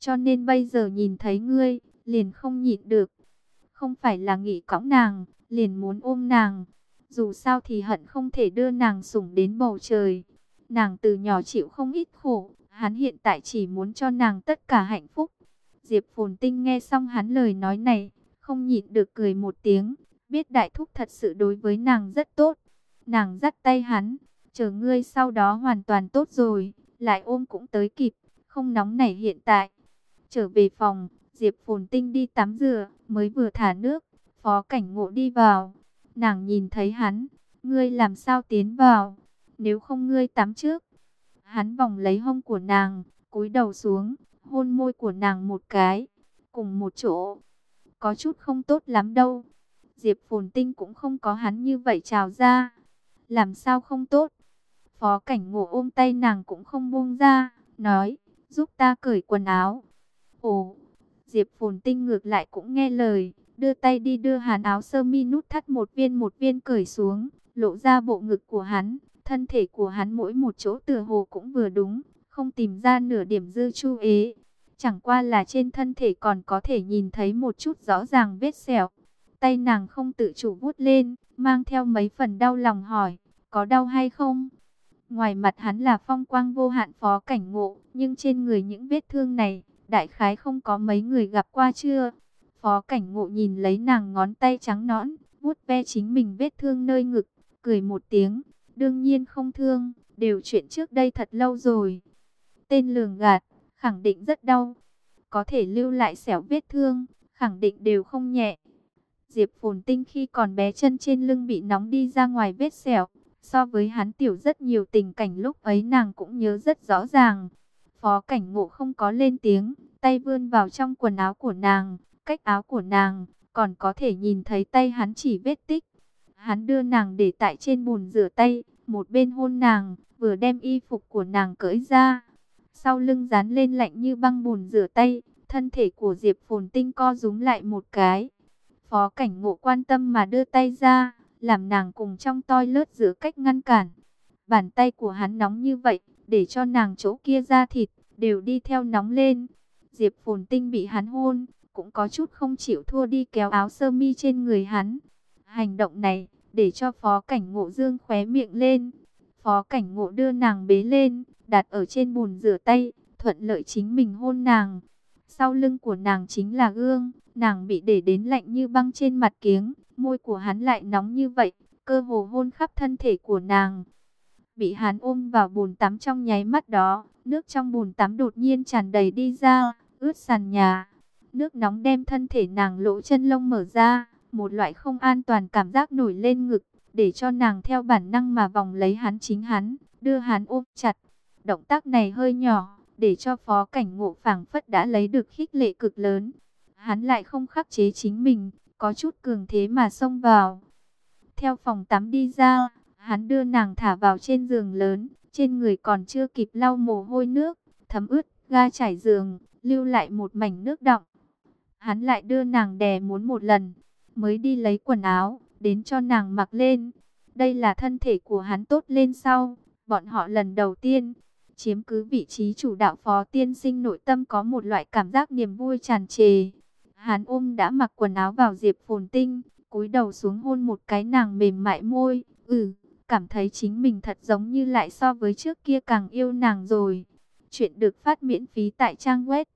cho nên bây giờ nhìn thấy ngươi, liền không nhịn được. Không phải là nghĩ cõng nàng, liền muốn ôm nàng. Dù sao thì hận không thể đưa nàng sủng đến bầu trời. Nàng từ nhỏ chịu không ít khổ, hắn hiện tại chỉ muốn cho nàng tất cả hạnh phúc. Diệp Phồn Tinh nghe xong hắn lời nói này, không nhịn được cười một tiếng, biết đại thúc thật sự đối với nàng rất tốt. Nàng dắt tay hắn, chờ ngươi sau đó hoàn toàn tốt rồi, lại ôm cũng tới kịp, không nóng nảy hiện tại. Trở về phòng, Diệp Phồn Tinh đi tắm rửa, mới vừa thả nước, Phó Cảnh Ngộ đi vào. Nàng nhìn thấy hắn, ngươi làm sao tiến vào, nếu không ngươi tắm trước. Hắn vòng lấy hông của nàng, cúi đầu xuống, hôn môi của nàng một cái, cùng một chỗ. Có chút không tốt lắm đâu. Diệp Phồn Tinh cũng không có hắn như vậy trào ra. Làm sao không tốt? Phó Cảnh Ngộ ôm tay nàng cũng không buông ra, nói, giúp ta cởi quần áo. Ồ, Diệp Phồn Tinh ngược lại cũng nghe lời, đưa tay đi đưa hắn áo sơ mi nút thắt một viên cởi xuống, lộ ra bộ ngực của hắn, thân thể của hắn mỗi một chỗ tựa hồ cũng vừa đúng, không tìm ra nửa điểm dư chu ế. Chẳng qua là trên thân thể còn có thể nhìn thấy một chút rõ ràng vết sẹo. Tay nàng không tự chủ vuốt lên, mang theo mấy phần đau lòng hỏi, có đau hay không? Ngoài mặt hắn là phong quang vô hạn Phó Cảnh Ngộ, nhưng trên người những vết thương này, đại khái không có mấy người gặp qua chưa? Phó Cảnh Ngộ nhìn lấy nàng ngón tay trắng nõn, vuốt ve chính mình vết thương nơi ngực, cười một tiếng, đương nhiên không thương, đều chuyện trước đây thật lâu rồi. Tên lường gạt, khẳng định rất đau, có thể lưu lại xẻo vết thương, khẳng định đều không nhẹ. Diệp Phồn Tinh khi còn bé chân trên lưng bị nóng đi ra ngoài vết sẹo, so với hắn tiểu rất nhiều, tình cảnh lúc ấy nàng cũng nhớ rất rõ ràng. Phó Cảnh Ngộ không có lên tiếng, tay vươn vào trong quần áo của nàng, cách áo của nàng, còn có thể nhìn thấy tay hắn chỉ vết tích. Hắn đưa nàng để tại trên bồn rửa tay, một bên hôn nàng, vừa đem y phục của nàng cởi ra. Sau lưng dán lên lạnh như băng bồn rửa tay, thân thể của Diệp Phồn Tinh co rúm lại một cái. Phó Cảnh Ngộ quan tâm mà đưa tay ra, làm nàng cùng trong toilet giữ cách ngăn cản. Bàn tay của hắn nóng như vậy, để cho nàng chỗ kia da thịt, đều đi theo nóng lên. Diệp Phồn Tinh bị hắn hôn, cũng có chút không chịu thua đi kéo áo sơ mi trên người hắn. Hành động này, để cho Phó Cảnh Ngộ dương khóe miệng lên. Phó Cảnh Ngộ đưa nàng bế lên, đặt ở trên bồn rửa tay, thuận lợi chính mình hôn nàng. Sau lưng của nàng chính là gương, nàng bị để đến lạnh như băng trên mặt kiếng, môi của hắn lại nóng như vậy, cơ hồ hôn khắp thân thể của nàng. Bị hắn ôm vào bồn tắm trong nháy mắt đó, nước trong bồn tắm đột nhiên tràn đầy đi ra, ướt sàn nhà. Nước nóng đem thân thể nàng lỗ chân lông mở ra, một loại không an toàn cảm giác nổi lên ngực, để cho nàng theo bản năng mà vòng lấy hắn chính hắn, đưa hắn ôm chặt. Động tác này hơi nhỏ, để cho Phó Cảnh Ngộ phảng phất đã lấy được khích lệ cực lớn. Hắn lại không khắc chế chính mình, có chút cường thế mà xông vào. Theo phòng tắm đi ra, hắn đưa nàng thả vào trên giường lớn, trên người còn chưa kịp lau mồ hôi nước, thấm ướt, ga trải giường, lưu lại một mảnh nước đọng. Hắn lại đưa nàng đè muốn một lần, mới đi lấy quần áo, đến cho nàng mặc lên. Đây là thân thể của hắn tốt lên sau, bọn họ lần đầu tiên chiếm cứ vị trí chủ đạo. Phó tiên sinh nội tâm có một loại cảm giác niềm vui tràn trề. Hắn ôm đã mặc quần áo vào Diệp Phồn Tinh, cúi đầu xuống hôn một cái nàng mềm mại môi. Cảm thấy chính mình thật giống như lại so với trước kia càng yêu nàng rồi. Chuyện được phát miễn phí tại trang web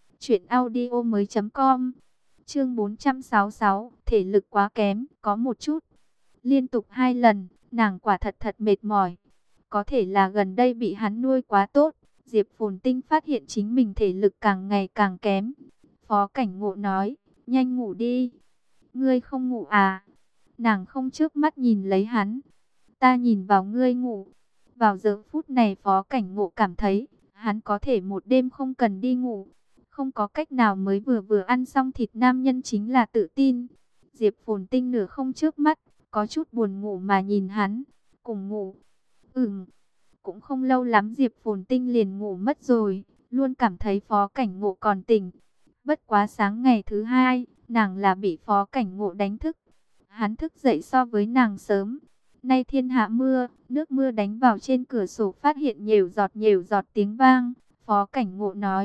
truyệnaudiomoi.com. Chương 466, thể lực quá kém, có một chút. Liên tục 2 lần, nàng quả thật mệt mỏi. Có thể là gần đây bị hắn nuôi quá tốt, Diệp Phồn Tinh phát hiện chính mình thể lực càng ngày càng kém. Phó Cảnh Ngộ nói, nhanh ngủ đi. Ngươi không ngủ à? Nàng không chớp mắt nhìn lấy hắn. Ta nhìn vào ngươi ngủ. Vào giờ phút này Phó Cảnh Ngộ cảm thấy, hắn có thể một đêm không cần đi ngủ. Không có cách nào, mới vừa ăn xong thịt nam nhân chính là tự tin. Diệp Phồn Tinh nửa không chớp mắt, có chút buồn ngủ mà nhìn hắn. Cùng ngủ. Cũng không lâu lắm Diệp Phồn Tinh liền ngủ mất rồi, luôn cảm thấy Phó Cảnh Ngộ còn tỉnh. Bất quá sáng ngày thứ 2, nàng là bị Phó Cảnh Ngộ đánh thức. Hắn thức dậy so với nàng sớm. Nay thiên hạ mưa, nước mưa đánh vào trên cửa sổ phát hiện nhiều giọt tiếng vang. Phó Cảnh Ngộ nói,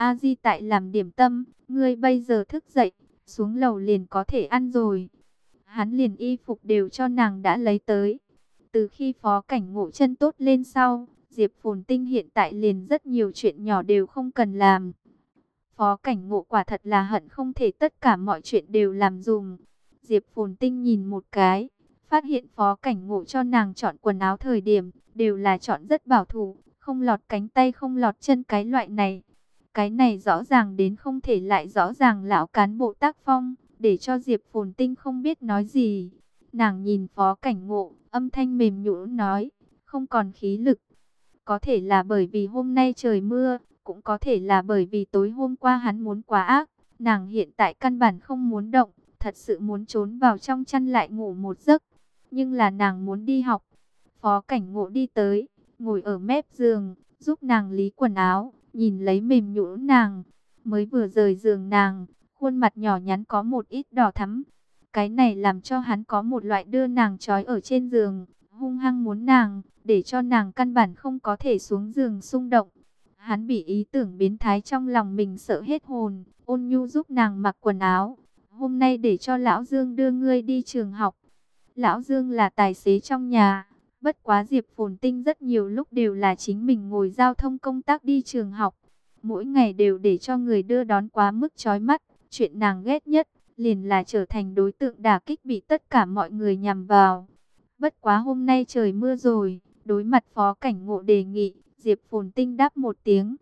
A Di tại làm điểm tâm, ngươi bây giờ thức dậy, xuống lầu liền có thể ăn rồi. Hắn liền y phục đều cho nàng đã lấy tới. Từ khi Phó Cảnh Ngộ chân tốt lên sau, Diệp Phồn Tinh hiện tại liền rất nhiều chuyện nhỏ đều không cần làm. Phó Cảnh Ngộ quả thật là hận không thể tất cả mọi chuyện đều làm dùm. Diệp Phồn Tinh nhìn một cái, phát hiện Phó Cảnh Ngộ cho nàng chọn quần áo thời điểm, đều là chọn rất bảo thủ, không lọt cánh tay không lọt chân cái loại này. Cái này rõ ràng đến không thể lại rõ ràng lão cán bộ tác phong, để cho Diệp Phồn Tinh không biết nói gì. Nàng nhìn Phó Cảnh Ngộ, âm thanh mềm nhũn nói, không còn khí lực. Có thể là bởi vì hôm nay trời mưa, cũng có thể là bởi vì tối hôm qua hắn muốn quá ác. Nàng hiện tại căn bản không muốn động, thật sự muốn trốn vào trong chăn lại ngủ một giấc. Nhưng là nàng muốn đi học. Phó Cảnh Ngộ đi tới, ngồi ở mép giường, giúp nàng lý quần áo, nhìn lấy mềm nhũn nàng. Mới vừa rời giường nàng, khuôn mặt nhỏ nhắn có một ít đỏ thắm. Cái này làm cho hắn có một loại đưa nàng trói ở trên giường, hung hăng muốn nàng, để cho nàng căn bản không có thể xuống giường xung động. Hắn bị ý tưởng biến thái trong lòng mình sợ hết hồn, ôn nhu giúp nàng mặc quần áo. Hôm nay để cho Lão Dương đưa ngươi đi trường học. Lão Dương là tài xế trong nhà, bất quá Diệp Phồn Tinh rất nhiều lúc đều là chính mình ngồi giao thông công tác đi trường học. Mỗi ngày đều để cho người đưa đón quá mức chói mắt, chuyện nàng ghét nhất liền là trở thành đối tượng đả kích bị tất cả mọi người nhằm vào. Bất quá hôm nay trời mưa rồi, đối mặt Phó Cảnh Ngộ đề nghị, Diệp Phồn Tinh đáp một tiếng,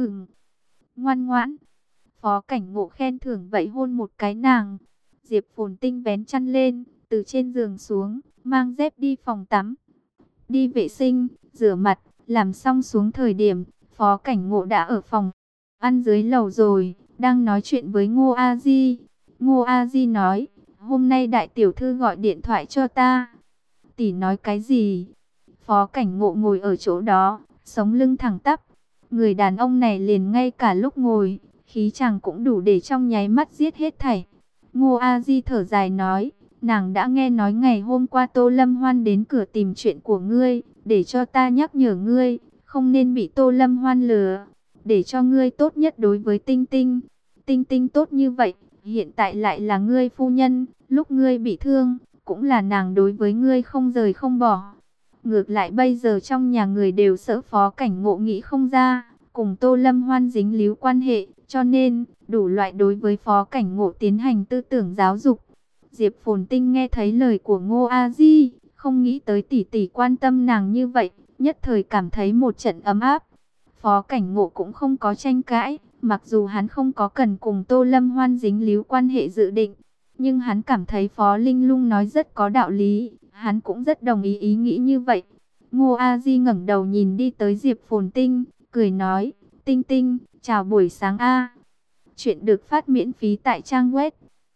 ngoan ngoãn. Phó Cảnh Ngộ khen thưởng vậy hôn một cái nàng. Diệp Phồn Tinh vén chăn lên, từ trên giường xuống, mang dép đi phòng tắm. Đi vệ sinh, rửa mặt, làm xong xuống thời điểm, Phó Cảnh Ngộ đã ở phòng ăn dưới lầu rồi, đang nói chuyện với Ngô A Di. Ngô A Di nói, hôm nay đại tiểu thư gọi điện thoại cho ta. Tỷ nói cái gì? Phó Cảnh Ngộ ngồi ở chỗ đó, sống lưng thẳng tắp. Người đàn ông này liền ngay cả lúc ngồi, khí chàng cũng đủ để trong nháy mắt giết hết thảy. Ngô A Di thở dài nói, nàng đã nghe nói ngày hôm qua Tô Lâm Hoan đến cửa tìm chuyện của ngươi, để cho ta nhắc nhở ngươi, không nên bị Tô Lâm Hoan lừa, để cho ngươi tốt nhất đối với Tinh Tinh. Tinh Tinh tốt như vậy, hiện tại lại là ngươi phu nhân, lúc ngươi bị thương, cũng là nàng đối với ngươi không rời không bỏ. Ngược lại bây giờ trong nhà người đều sợ Phó Cảnh Ngộ nghĩ không ra, cùng Tô Lâm Hoan dính líu quan hệ, cho nên đủ loại đối với Phó Cảnh Ngộ tiến hành tư tưởng giáo dục. Diệp Phồn Tinh nghe thấy lời của Ngô A Di, không nghĩ tới tỷ tỷ quan tâm nàng như vậy, nhất thời cảm thấy một trận ấm áp. Phó Cảnh Ngộ cũng không có tranh cãi, mặc dù hắn không có cần cùng Tô Lâm Hoan dính líu quan hệ dự định, nhưng hắn cảm thấy Phó Linh Lung nói rất có đạo lý, hắn cũng rất đồng ý ý nghĩ như vậy. Ngô A Di ngẩng đầu nhìn đi tới Diệp Phồn Tinh, cười nói, Tinh Tinh, chào buổi sáng a. Chuyện được phát miễn phí tại trang web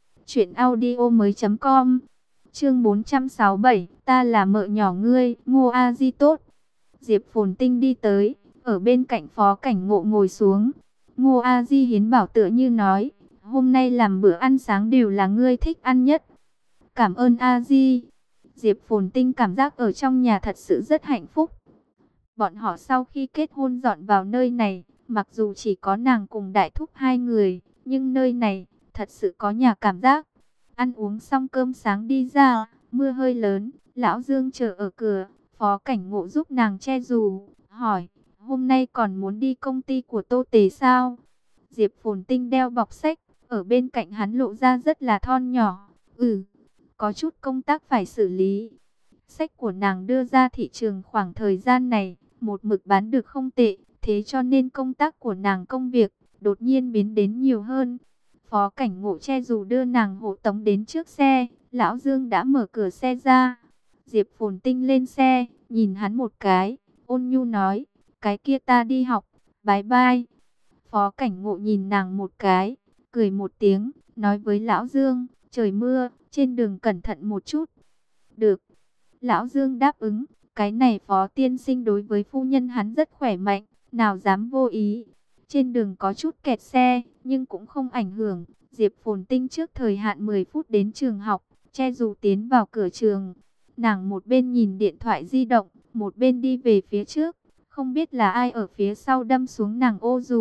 truyệnaudiomoi.com. Chương 467, ta là mợ nhỏ ngươi, Ngô A Di tốt. Diệp Phồn Tinh đi tới, ở bên cạnh Phó Cảnh Ngộ ngồi xuống. Ngô A Di hiến bảo tựa như nói, hôm nay làm bữa ăn sáng đều là ngươi thích ăn nhất. Cảm ơn A Di. Diệp Phồn Tinh cảm giác ở trong nhà thật sự rất hạnh phúc. Bọn họ sau khi kết hôn dọn vào nơi này, mặc dù chỉ có nàng cùng đại thúc hai người, nhưng nơi này thật sự có nhà cảm giác. Ăn uống xong cơm sáng đi ra, mưa hơi lớn, Lão Dương chờ ở cửa, Phó Cảnh Ngộ giúp nàng che dù, hỏi, hôm nay còn muốn đi công ty của Tô Tề sao? Diệp Phồn Tinh đeo bọc sách, ở bên cạnh hắn lộ ra rất là thon nhỏ. Có chút công tác phải xử lý. Sách của nàng đưa ra thị trường khoảng thời gian này, một mực bán được không tệ, thế cho nên công tác của nàng công việc đột nhiên biến đến nhiều hơn. Phó Cảnh Ngộ che dù đưa nàng hộ tống đến trước xe, Lão Dương đã mở cửa xe ra. Diệp Phồn Tinh lên xe, nhìn hắn một cái, ôn nhu nói, cái kia ta đi học, bye bye. Phó Cảnh Ngộ nhìn nàng một cái, cười một tiếng, nói với Lão Dương, trời mưa, trên đường cẩn thận một chút. Được. Lão Dương đáp ứng, cái này Phó tiên sinh đối với phu nhân hắn rất khỏe mạnh, nào dám vô ý. Trên đường có chút kẹt xe, nhưng cũng không ảnh hưởng. Diệp Phồn Tinh trước thời hạn 10 phút đến trường học, che dù tiến vào cửa trường. Nàng một bên nhìn điện thoại di động, một bên đi về phía trước. Không biết là ai ở phía sau đâm xuống nàng ô dù.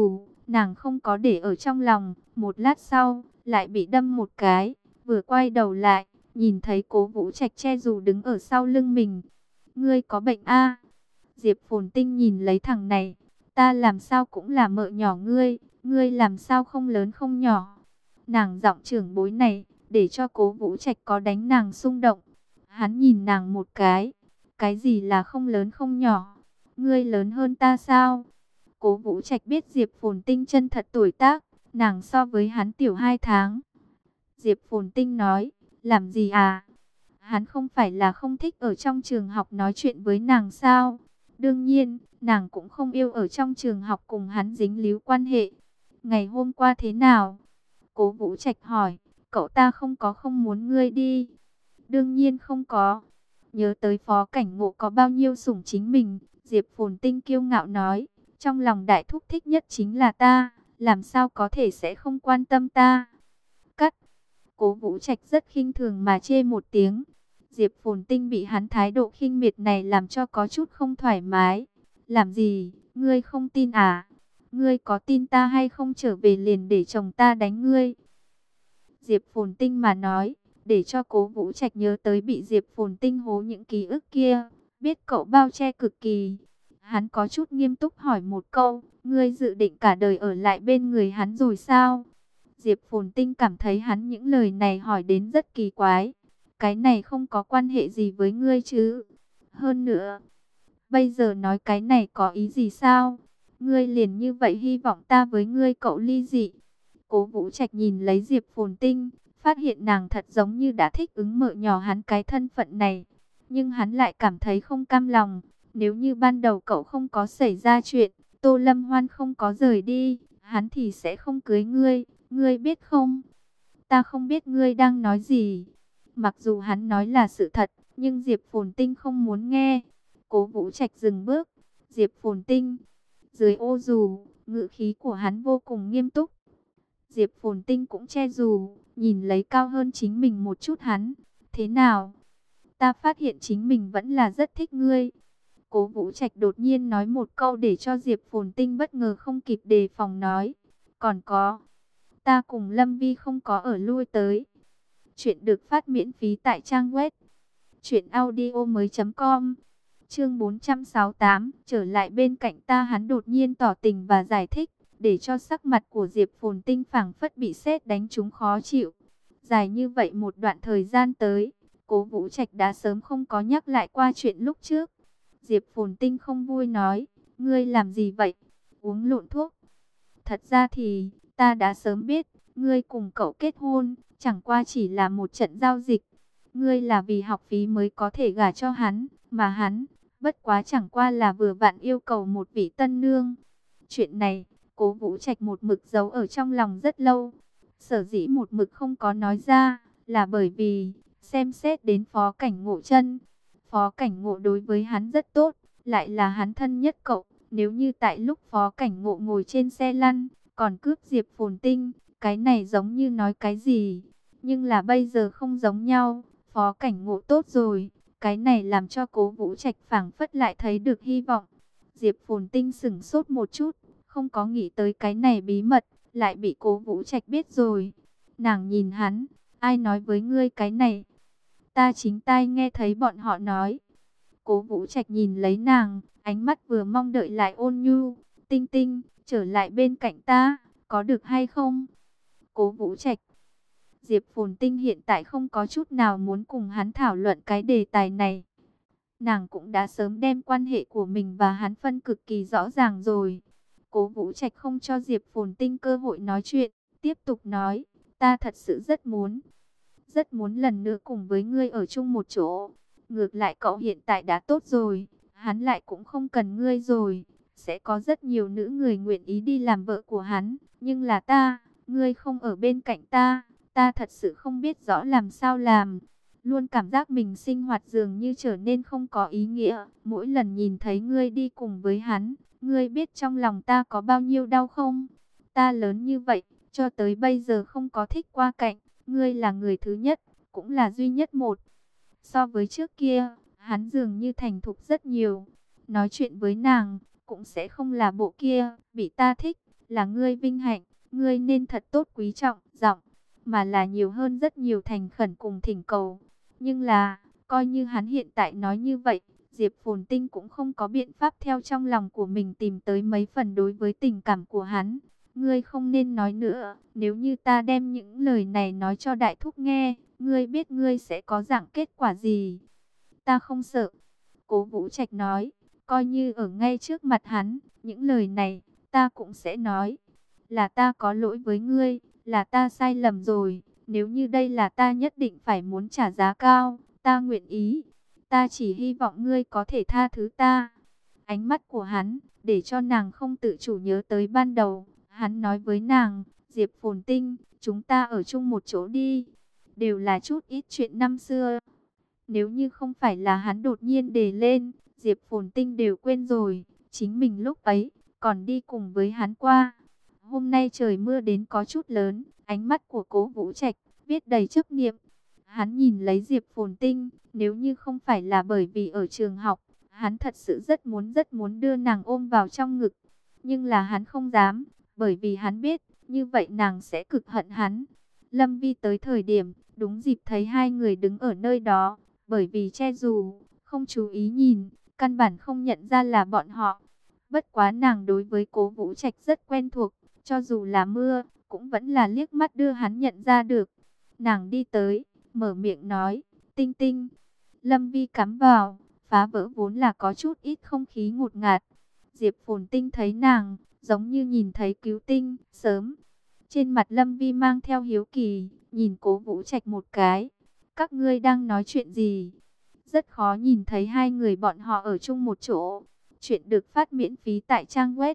Nàng không có để ở trong lòng, một lát sau, lại bị đâm một cái, vừa quay đầu lại, nhìn thấy Cố Vũ Trạch che dù đứng ở sau lưng mình. Ngươi có bệnh a? Diệp Phồn Tinh nhìn lấy thằng này, ta làm sao cũng là mợ nhỏ ngươi, ngươi làm sao không lớn không nhỏ. Nàng giọng trưởng bối này, để cho Cố Vũ Trạch có đánh nàng xung động. Hắn nhìn nàng một cái gì là không lớn không nhỏ, ngươi lớn hơn ta sao? Cố Vũ Trạch biết Diệp Phồn Tinh chân thật tuổi tác, nàng so với hắn tiểu 2 tháng. Diệp Phồn Tinh nói, làm gì à? Hắn không phải là không thích ở trong trường học nói chuyện với nàng sao? Đương nhiên, nàng cũng không yêu ở trong trường học cùng hắn dính líu quan hệ. Ngày hôm qua thế nào? Cố Vũ Trạch hỏi, cậu ta không muốn ngươi đi. Đương nhiên không có. Nhớ tới Phó Cảnh Ngộ có bao nhiêu sủng chính mình, Diệp Phồn Tinh kiêu ngạo nói, trong lòng đại thúc thích nhất chính là ta, làm sao có thể sẽ không quan tâm ta. Cắt. Cố Vũ Trạch rất khinh thường mà chê một tiếng. Diệp Phồn Tinh bị hắn thái độ khinh miệt này làm cho có chút không thoải mái. Làm gì, ngươi không tin à? Ngươi có tin ta hay không trở về liền để chồng ta đánh ngươi? Diệp Phồn Tinh mà nói, để cho Cố Vũ Trạch nhớ tới bị Diệp Phồn Tinh hố những ký ức kia, biết cậu bao che cực kỳ. Hắn có chút nghiêm túc hỏi một câu, ngươi dự định cả đời ở lại bên người hắn rồi sao? Diệp Phồn Tinh cảm thấy hắn những lời này hỏi đến rất kỳ quái. Cái này không có quan hệ gì với ngươi chứ? Hơn nữa, bây giờ nói cái này có ý gì sao? Ngươi liền như vậy hy vọng ta với ngươi cậu ly dị? Cố Vũ Trạch nhìn lấy Diệp Phồn Tinh, phát hiện nàng thật giống như đã thích ứng mợ nhỏ hắn cái thân phận này. Nhưng hắn lại cảm thấy không cam lòng. Nếu như ban đầu cậu không có xảy ra chuyện, Tô Lâm Hoan không có rời đi, hắn thì sẽ không cưới ngươi, ngươi biết không? Ta không biết ngươi đang nói gì. Mặc dù hắn nói là sự thật, nhưng Diệp Phồn Tinh không muốn nghe. Cố Vũ Trạch dừng bước. Diệp Phồn Tinh. Dưới ô dù, ngữ khí của hắn vô cùng nghiêm túc. Diệp Phồn Tinh cũng che dù, nhìn lấy cao hơn chính mình một chút hắn. Thế nào? Ta phát hiện chính mình vẫn là rất thích ngươi. Cố Vũ Trạch đột nhiên nói một câu để cho Diệp Phồn Tinh bất ngờ không kịp đề phòng nói. Còn có, ta cùng Lâm Vi không có ở lui tới. Chuyện được phát miễn phí tại trang web truyệnaudiomoi.com. Chương 468, trở lại bên cạnh ta, hắn đột nhiên tỏ tình và giải thích, để cho sắc mặt của Diệp Phồn Tinh phảng phất bị sét đánh trúng khó chịu. Dài như vậy một đoạn thời gian tới, Cố Vũ Trạch đã sớm không có nhắc lại qua chuyện lúc trước. Diệp Phồn Tinh không vui nói, ngươi làm gì vậy? Uống lộn thuốc. Thật ra thì, ta đã sớm biết, ngươi cùng cậu kết hôn, chẳng qua chỉ là một trận giao dịch. Ngươi là vì học phí mới có thể gả cho hắn, mà hắn, bất quá chẳng qua là vừa vặn yêu cầu một vị tân nương. Chuyện này, Cố Vũ Trạch một mực giấu ở trong lòng rất lâu. Sở dĩ một mực không có nói ra, là bởi vì, xem xét đến Phó Cảnh Ngộ chân. Phó Cảnh Ngộ đối với hắn rất tốt, lại là hắn thân nhất cậu. Nếu như tại lúc Phó Cảnh Ngộ ngồi trên xe lăn, còn cướp Diệp Phồn Tinh, cái này giống như nói cái gì. Nhưng là bây giờ không giống nhau, Phó Cảnh Ngộ tốt rồi. Cái này làm cho Cố Vũ Trạch phảng phất lại thấy được hy vọng. Diệp Phồn Tinh sững sốt một chút, không có nghĩ tới cái này bí mật, lại bị Cố Vũ Trạch biết rồi. Nàng nhìn hắn, ai nói với ngươi cái này? Ta chính tai nghe thấy bọn họ nói. Cố Vũ Trạch nhìn lấy nàng, ánh mắt vừa mong đợi lại ôn nhu. Tinh Tinh, trở lại bên cạnh ta, có được hay không? Cố Vũ Trạch. Diệp Phồn Tinh hiện tại không có chút nào muốn cùng hắn thảo luận cái đề tài này. Nàng cũng đã sớm đem quan hệ của mình và hắn phân cực kỳ rõ ràng rồi. Cố Vũ Trạch không cho Diệp Phồn Tinh cơ hội nói chuyện, tiếp tục nói, ta thật sự rất muốn lần nữa cùng với ngươi ở chung một chỗ. Ngược lại cậu hiện tại đã tốt rồi, hắn lại cũng không cần ngươi rồi. Sẽ có rất nhiều nữ người nguyện ý đi làm vợ của hắn, nhưng là ta, ngươi không ở bên cạnh ta, ta thật sự không biết rõ làm sao làm. Luôn cảm giác mình sinh hoạt dường như trở nên không có ý nghĩa. Mỗi lần nhìn thấy ngươi đi cùng với hắn, ngươi biết trong lòng ta có bao nhiêu đau không? Ta lớn như vậy, cho tới bây giờ không có thích qua cạnh. Ngươi là người thứ nhất, cũng là duy nhất một. So với trước kia, hắn dường như thành thục rất nhiều. Nói chuyện với nàng, cũng sẽ không là bộ kia, bị ta thích, là ngươi vinh hạnh, ngươi nên thật tốt quý trọng, giọng, mà là nhiều hơn rất nhiều thành khẩn cùng thỉnh cầu. Nhưng là, coi như hắn hiện tại nói như vậy, Diệp Phồn Tinh cũng không có biện pháp theo trong lòng của mình tìm tới mấy phần đối với tình cảm của hắn. Ngươi không nên nói nữa, nếu như ta đem những lời này nói cho đại thúc nghe, ngươi biết ngươi sẽ có dạng kết quả gì? Ta không sợ. Cố Vũ Trạch nói, coi như ở ngay trước mặt hắn, những lời này, ta cũng sẽ nói. Là ta có lỗi với ngươi, là ta sai lầm rồi, nếu như đây là ta nhất định phải muốn trả giá cao, ta nguyện ý. Ta chỉ hy vọng ngươi có thể tha thứ ta. Ánh mắt của hắn, để cho nàng không tự chủ nhớ tới ban đầu. Hắn nói với nàng, Diệp Phồn Tinh, chúng ta ở chung một chỗ đi. Đều là chút ít chuyện năm xưa. Nếu như không phải là hắn đột nhiên đề lên, Diệp Phồn Tinh đều quên rồi. Chính mình lúc ấy, còn đi cùng với hắn qua. Hôm nay trời mưa đến có chút lớn, ánh mắt của Cố Vũ Trạch viết đầy chấp niệm. Hắn nhìn lấy Diệp Phồn Tinh, nếu như không phải là bởi vì ở trường học, hắn thật sự rất muốn đưa nàng ôm vào trong ngực. Nhưng là hắn không dám, bởi vì hắn biết, như vậy nàng sẽ cực hận hắn. Lâm Vi tới thời điểm, đúng dịp thấy hai người đứng ở nơi đó, bởi vì che dù, không chú ý nhìn, căn bản không nhận ra là bọn họ. Bất quá nàng đối với Cố Vũ Trạch rất quen thuộc, cho dù là mưa, cũng vẫn là liếc mắt đưa hắn nhận ra được. Nàng đi tới, mở miệng nói, Tinh Tinh. Lâm Vi cắm vào, phá vỡ vốn là có chút ít không khí ngột ngạt. Diệp Phồn Tinh thấy nàng, giống như nhìn thấy cứu tinh, sớm. Trên mặt Lâm Vi mang theo hiếu kỳ, nhìn Cố Vũ Trạch một cái. Các ngươi đang nói chuyện gì? Rất khó nhìn thấy hai người bọn họ ở chung một chỗ. Chuyện được phát miễn phí tại trang web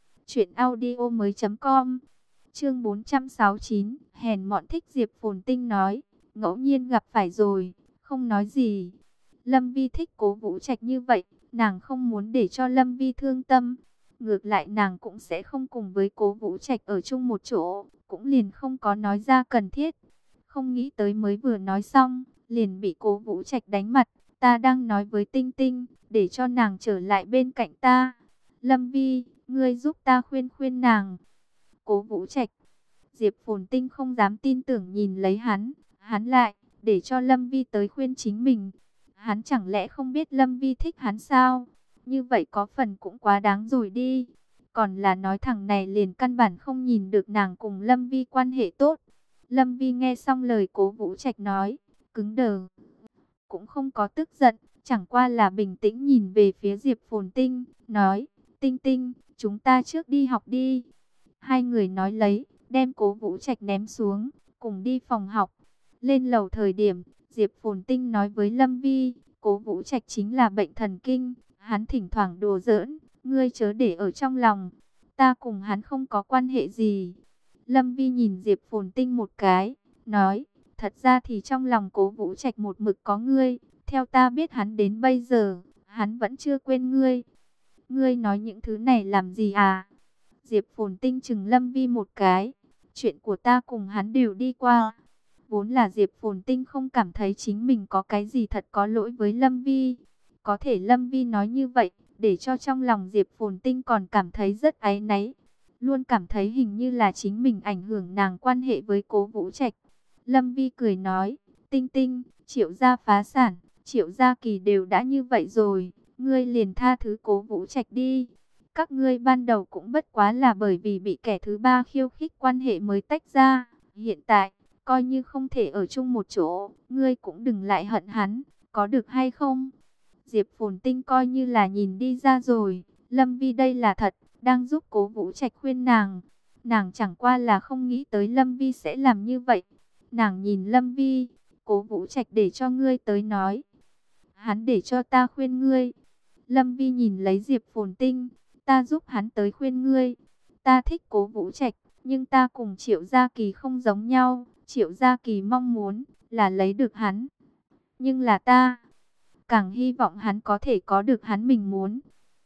truyệnaudiomoi.com. Chương 469, hèn mọn thích. Diệp Phồn Tinh nói, ngẫu nhiên gặp phải rồi, không nói gì. Lâm Vi thích Cố Vũ Trạch như vậy, nàng không muốn để cho Lâm Vi thương tâm. Ngược lại nàng cũng sẽ không cùng với Cố Vũ Trạch ở chung một chỗ, cũng liền không có nói ra cần thiết. Không nghĩ tới mới vừa nói xong, liền bị Cố Vũ Trạch đánh mặt. Ta đang nói với Tinh Tinh, để cho nàng trở lại bên cạnh ta. Lâm Vi, ngươi giúp ta khuyên khuyên nàng. Cố Vũ Trạch. Diệp Phồn Tinh không dám tin tưởng nhìn lấy hắn. Hắn lại, để cho Lâm Vi tới khuyên chính mình. Hắn chẳng lẽ không biết Lâm Vi thích hắn sao? Như vậy có phần cũng quá đáng rồi đi. Còn là nói thằng này liền căn bản không nhìn được nàng cùng Lâm Vi quan hệ tốt. Lâm Vi nghe xong lời Cố Vũ Trạch nói, cứng đờ. Cũng không có tức giận, chẳng qua là bình tĩnh nhìn về phía Diệp Phồn Tinh, nói, Tinh Tinh, chúng ta trước đi học đi. Hai người nói lấy, đem Cố Vũ Trạch ném xuống, cùng đi phòng học. Lên lầu thời điểm, Diệp Phồn Tinh nói với Lâm Vi, Cố Vũ Trạch chính là bệnh thần kinh, hắn thỉnh thoảng đùa giỡn, ngươi chớ để ở trong lòng, ta cùng hắn không có quan hệ gì. Lâm Vi nhìn Diệp Phồn Tinh một cái, nói, thật ra thì trong lòng Cố Vũ Trạch một mực có ngươi, theo ta biết hắn đến bây giờ, hắn vẫn chưa quên ngươi. Ngươi nói những thứ này làm gì à? Diệp Phồn Tinh chừng Lâm Vi một cái, chuyện của ta cùng hắn đều đi qua. Vốn là Diệp Phồn Tinh không cảm thấy chính mình có cái gì thật có lỗi với Lâm Vi. Có thể Lâm Vi nói như vậy, để cho trong lòng Diệp Phồn Tinh còn cảm thấy rất áy náy. Luôn cảm thấy hình như là chính mình ảnh hưởng nàng quan hệ với Cố Vũ Trạch. Lâm Vi cười nói, Tinh Tinh, Triệu gia phá sản, Triệu gia Kỳ đều đã như vậy rồi, ngươi liền tha thứ Cố Vũ Trạch đi. Các ngươi ban đầu cũng bất quá là bởi vì bị kẻ thứ ba khiêu khích quan hệ mới tách ra. Hiện tại, coi như không thể ở chung một chỗ, ngươi cũng đừng lại hận hắn, có được hay không? Diệp Phồn Tinh coi như là nhìn đi ra rồi, Lâm Vi đây là thật, đang giúp Cố Vũ Trạch khuyên nàng. Nàng chẳng qua là không nghĩ tới Lâm Vi sẽ làm như vậy. Nàng nhìn Lâm Vi, Cố Vũ Trạch để cho ngươi tới nói. Hắn để cho ta khuyên ngươi. Lâm Vi nhìn lấy Diệp Phồn Tinh, ta giúp hắn tới khuyên ngươi. Ta thích Cố Vũ Trạch, nhưng ta cùng Triệu Gia Kỳ không giống nhau. Triệu Gia Kỳ mong muốn là lấy được hắn. Nhưng là ta, càng hy vọng hắn có thể có được hắn mình muốn.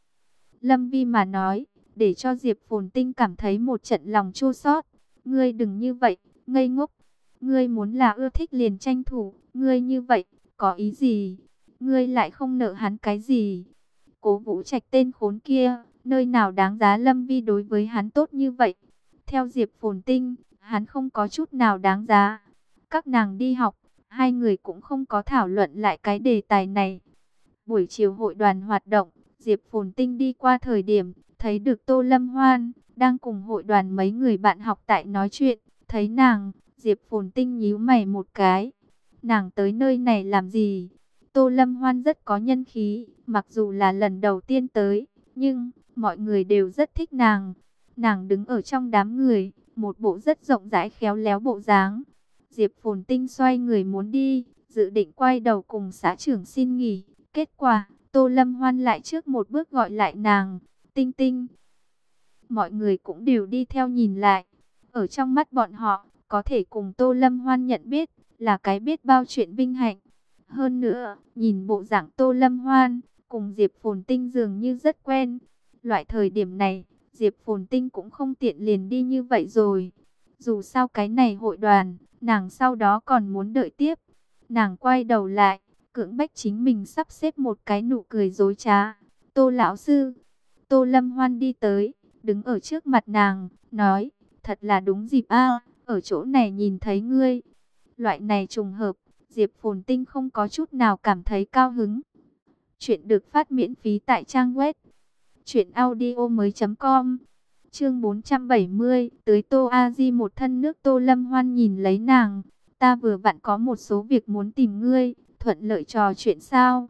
Lâm Vi mà nói, để cho Diệp Phồn Tinh cảm thấy một trận lòng chua xót. Ngươi đừng như vậy, ngây ngốc. Ngươi muốn là ưa thích liền tranh thủ, ngươi như vậy, có ý gì? Ngươi lại không nợ hắn cái gì? Cố Vũ Trạch tên khốn kia, Nơi nào đáng giá Lâm Vi đối với hắn tốt như vậy? Theo Diệp Phồn Tinh, hắn không có chút nào đáng giá. Các nàng đi học, hai người cũng không có thảo luận lại cái đề tài này. Buổi chiều hội đoàn hoạt động, Diệp Phồn Tinh đi qua thời điểm, thấy được Tô Lâm Hoan, đang cùng hội đoàn mấy người bạn học tại nói chuyện. Thấy nàng, Diệp Phồn Tinh nhíu mày một cái. Nàng tới nơi này làm gì? Tô Lâm Hoan rất có nhân khí, mặc dù là lần đầu tiên tới, nhưng mọi người đều rất thích nàng. Nàng đứng ở trong đám người, một bộ rất rộng rãi khéo léo bộ dáng. Diệp Phồn Tinh xoay người muốn đi, dự định quay đầu cùng xã trưởng xin nghỉ. Kết quả, Tô Lâm Hoan lại trước một bước gọi lại nàng, Tinh Tinh. Mọi người cũng đều đi theo nhìn lại. Ở trong mắt bọn họ, có thể cùng Tô Lâm Hoan nhận biết, là cái biết bao chuyện vinh hạnh. Hơn nữa, nhìn bộ dạng Tô Lâm Hoan, cùng Diệp Phồn Tinh dường như rất quen. Loại thời điểm này, Diệp Phồn Tinh cũng không tiện liền đi như vậy rồi. Dù sao cái này hội đoàn, nàng sau đó còn muốn đợi tiếp. Nàng quay đầu lại, cưỡng bách chính mình sắp xếp một cái nụ cười dối trá. Tô lão sư, Tô Lâm Hoan đi tới, đứng ở trước mặt nàng, nói, thật là đúng dịp a, ở chỗ này nhìn thấy ngươi. Loại này trùng hợp, Diệp Phồn Tinh không có chút nào cảm thấy cao hứng. Chuyện được phát miễn phí tại trang web truyệnaudiomoi.com. Chương 470, tới Tô A Di một thân nước. Tô Lâm Hoan nhìn lấy nàng, ta vừa vặn có một số việc muốn tìm ngươi, thuận lợi trò chuyện sao?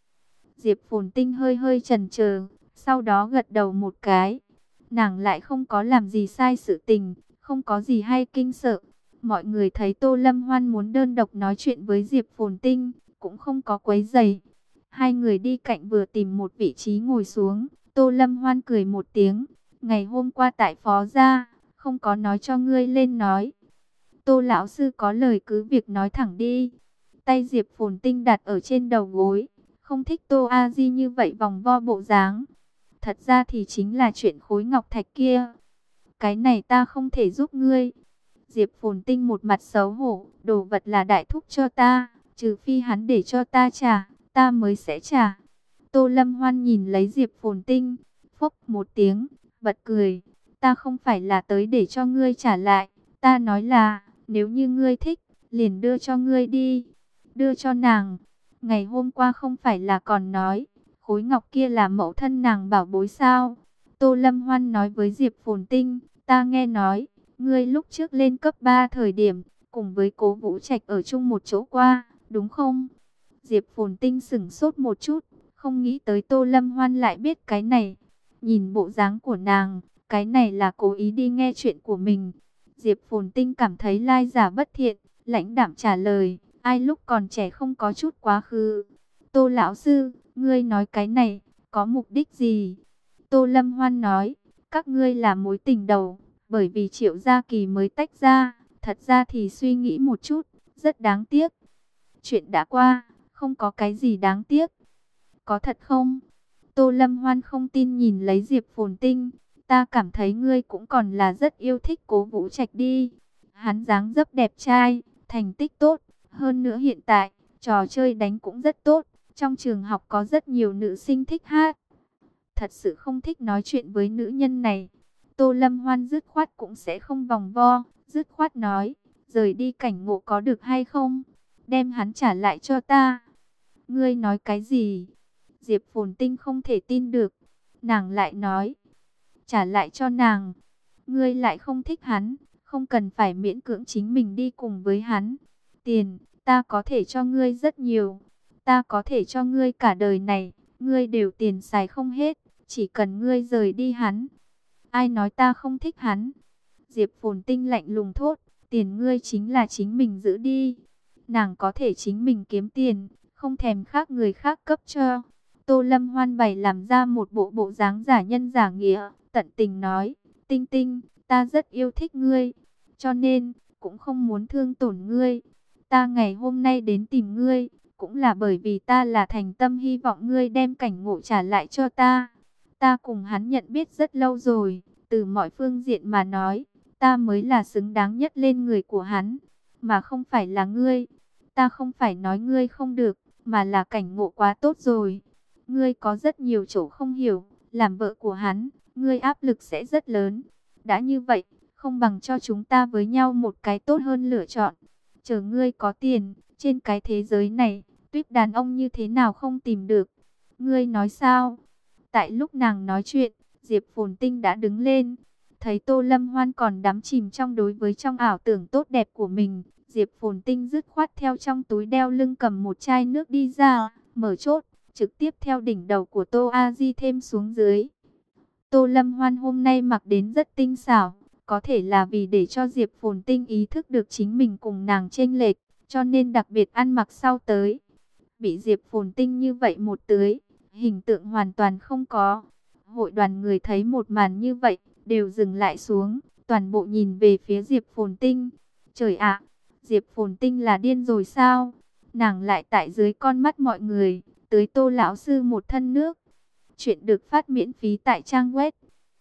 Diệp Phồn Tinh hơi hơi chần chờ, sau đó gật đầu một cái. Nàng lại không có làm gì sai sự tình, không có gì hay kinh sợ. Mọi người thấy Tô Lâm Hoan muốn đơn độc nói chuyện với Diệp Phồn Tinh, cũng không có quấy rầy. Hai người đi cạnh vừa tìm một vị trí ngồi xuống. Tô Lâm Hoan cười một tiếng. Ngày hôm qua tại phó gia, không có nói cho ngươi lên nói. Tô lão sư có lời cứ việc nói thẳng đi. Tay Diệp Phồn Tinh đặt ở trên đầu gối. Không thích Tô A Di như vậy vòng vo bộ dáng. Thật ra thì chính là chuyện khối ngọc thạch kia. Cái này ta không thể giúp ngươi. Diệp Phồn Tinh một mặt xấu hổ. Đồ vật là đại thúc cho ta. Trừ phi hắn để cho ta trả, ta mới sẽ trả. Tô Lâm Hoan nhìn lấy Diệp Phồn Tinh. Phốc một tiếng, bật cười. Ta không phải là tới để cho ngươi trả lại. Ta nói là, nếu như ngươi thích, liền đưa cho ngươi đi. Đưa cho nàng. Ngày hôm qua không phải là còn nói, khối ngọc kia là mẫu thân nàng bảo bối sao? Tô Lâm Hoan nói với Diệp Phồn Tinh, ta nghe nói, ngươi lúc trước lên cấp 3 thời điểm, cùng với Cố Vũ Trạch ở chung một chỗ qua, đúng không? Diệp Phồn Tinh sững sốt một chút, không nghĩ tới Tô Lâm Hoan lại biết cái này. Nhìn bộ dáng của nàng, cái này là cố ý đi nghe chuyện của mình. Diệp Phồn Tinh cảm thấy lai giả bất thiện, lãnh đạm trả lời, ai lúc còn trẻ không có chút quá khứ. Tô lão sư, ngươi nói cái này, có mục đích gì? Tô Lâm Hoan nói, các ngươi là mối tình đầu, bởi vì Triệu Gia Kỳ mới tách ra, thật ra thì suy nghĩ một chút, rất đáng tiếc. Chuyện đã qua, không có cái gì đáng tiếc. Có thật không? Tô Lâm Hoan không tin nhìn lấy Diệp Phồn Tinh, ta cảm thấy ngươi cũng còn là rất yêu thích Cố Vũ Trạch đi. Hắn dáng dấp đẹp trai, thành tích tốt, hơn nữa hiện tại, trò chơi đánh cũng rất tốt, trong trường học có rất nhiều nữ sinh thích hát. Thật sự không thích nói chuyện với nữ nhân này. Tô Lâm Hoan dứt khoát cũng sẽ không vòng vo, dứt khoát nói, rời đi Cảnh Ngộ có được hay không? Đem hắn trả lại cho ta. Ngươi nói cái gì? Diệp Phồn Tinh không thể tin được. Nàng lại nói, trả lại cho nàng. Ngươi lại không thích hắn, không cần phải miễn cưỡng chính mình đi cùng với hắn. Tiền, ta có thể cho ngươi rất nhiều. Ta có thể cho ngươi cả đời này, ngươi đều tiền xài không hết, chỉ cần ngươi rời đi hắn. Ai nói ta không thích hắn? Diệp Phồn Tinh lạnh lùng thốt, tiền ngươi chính là chính mình giữ đi. Nàng có thể chính mình kiếm tiền, không thèm khác người khác cấp cho. Tô Lâm Hoan bày làm ra một bộ bộ dáng giả nhân giả nghĩa, tận tình nói, Tinh Tinh, ta rất yêu thích ngươi, cho nên, cũng không muốn thương tổn ngươi. Ta ngày hôm nay đến tìm ngươi, cũng là bởi vì ta là thành tâm hy vọng ngươi đem Cảnh Ngộ trả lại cho ta. Ta cùng hắn nhận biết rất lâu rồi, từ mọi phương diện mà nói, ta mới là xứng đáng nhất lên người của hắn, mà không phải là ngươi. Ta không phải nói ngươi không được, mà là Cảnh Ngộ quá tốt rồi. Ngươi có rất nhiều chỗ không hiểu, làm vợ của hắn, ngươi áp lực sẽ rất lớn. Đã như vậy, không bằng cho chúng ta với nhau một cái tốt hơn lựa chọn. Chờ ngươi có tiền, trên cái thế giới này, tuyết đàn ông như thế nào không tìm được. Ngươi nói sao? Tại lúc nàng nói chuyện, Diệp Phồn Tinh đã đứng lên. Thấy Tô Lâm Hoan còn đắm chìm trong ảo tưởng tốt đẹp của mình, Diệp Phồn Tinh dứt khoát theo trong túi đeo lưng cầm một chai nước đi ra, mở chốt, trực tiếp theo đỉnh đầu của Tô A Di thêm xuống dưới. Tô Lâm Hoan hôm nay mặc đến rất tinh xảo, có thể là vì để cho Diệp Phồn Tinh ý thức được chính mình cùng nàng chênh lệch, cho nên đặc biệt ăn mặc sau tới. Bị Diệp Phồn Tinh như vậy một tưới, hình tượng hoàn toàn không có. Hội đoàn người thấy một màn như vậy, đều dừng lại xuống, toàn bộ nhìn về phía Diệp Phồn Tinh. Trời ạ, Diệp Phồn Tinh là điên rồi sao? Nàng lại tại dưới con mắt mọi người, tưới Tô lão sư một thân nước. Chuyện được phát miễn phí tại trang web